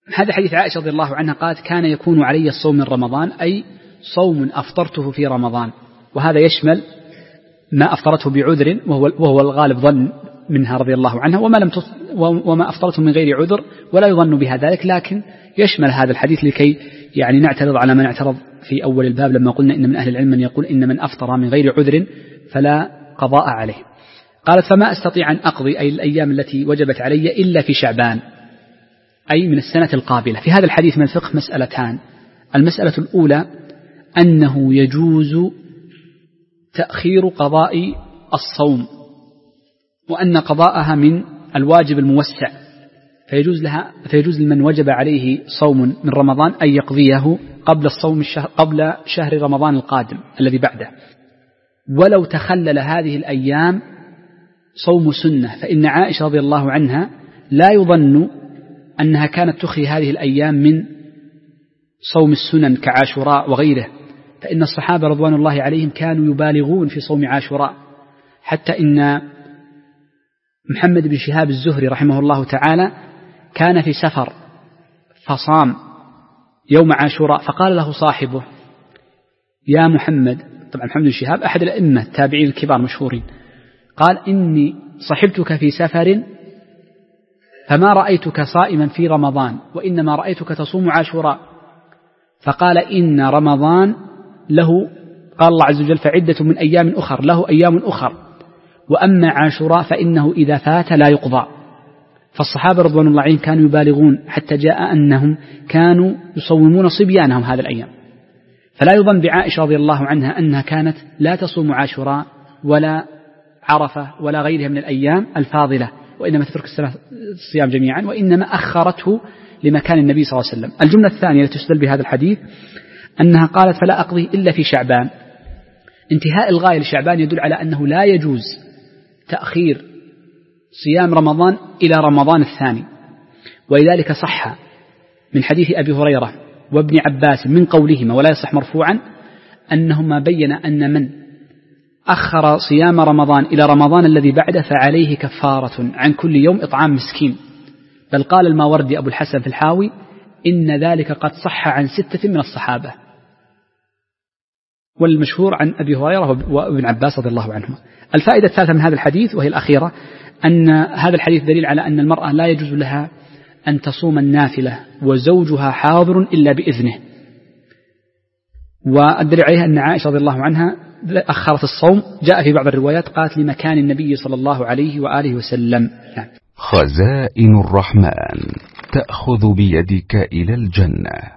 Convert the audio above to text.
هذا حديث عائشة رضي الله عنها قالت كان يكون علي الصوم من رمضان، أي صوم أفطرته في رمضان، وهذا يشمل ما أفطرته بعذر وهو الغالب ظن منها رضي الله عنها، وما أفطرته من غير عذر ولا يظن بها ذلك، لكن يشمل هذا الحديث لكي يعني نعترض على من اعترض في أول الباب لما قلنا إن من أهل العلم من يقول إن من أفطر من غير عذر فلا قضاء عليه. قالت فما أستطيع أن أقضي أي الأيام التي وجبت علي إلا في شعبان، أي من السنة القابلة. في هذا الحديث من الفقه مسألتان: المسألة الأولى أنه يجوز تأخير قضاء الصوم، وأن قضاءها من الواجب الموسع، فيجوز لمن وجب عليه صوم من رمضان أن يقضيه قبل شهر رمضان القادم الذي بعده، ولو تخلل هذه الأيام صوم سنة، فإن عائشة رضي الله عنها لا يظن أنها كانت تخي هذه الأيام من صوم السنن كعاشوراء وغيره، فإن الصحابة رضوان الله عليهم كانوا يبالغون في صوم عاشوراء، حتى إن محمد بن شهاب الزهري رحمه الله تعالى كان في سفر فصام يوم عاشوراء، فقال له صاحبه: يا محمد، طبعا محمد بن شهاب أحد الأئمة التابعين الكبار مشهورين، قال: إني صحبتك في سفر فما رأيتك صائما في رمضان، وإنما رأيتك تصوم عاشوراء. فقال: إن رمضان له، قال الله عز وجل: فعدة من أيام أخر، له أيام أخر، وأما عاشوراء فإنه إذا فات لا يقضى. فالصحابة رضوان الله عليهم كانوا يبالغون، حتى جاء أنهم كانوا يصومون صبيانهم هذا الأيام، فلا يظن بعائشة رضي الله عنها أنها كانت لا تصوم عاشوراء ولا عرفة ولا غيرها من الأيام الفاضلة، وإنما تترك الصيام جميعا، وإنما أخرته لمكان النبي صلى الله عليه وسلم. الجملة الثانية التي تستدل بهذا الحديث أنها قالت: فلا أقضي إلا في شعبان. انتهاء الغاية لشعبان يدل على أنه لا يجوز تأخير صيام رمضان إلى رمضان الثاني، ولذلك صح من حديث أبي هريرة وابن عباس من قولهما، ولا يصح مرفوعا، أنهما بين أن من أخر صيام رمضان إلى رمضان الذي بعده فعليه كفارة عن كل يوم إطعام مسكين. بل قال الماوردي أبو الحسن في الحاوي: إن ذلك قد صح عن 6 من الصحابة، والمشهور عن أبي هريرة وابن عباس رضي الله عنهما. الفائدة الثالثة من هذا الحديث وهي الأخيرة، أن هذا الحديث دليل على أن المرأة لا يجوز لها أن تصوم النافلة وزوجها حاضر إلا بإذنه، والدليل عليها أن عائشة رضي الله عنها أخرت الصوم، جاء في بعض الروايات قالت: لمكان النبي صلى الله عليه وآله وسلم. خزائن الرحمن تأخذ بيدك إلى الجنة.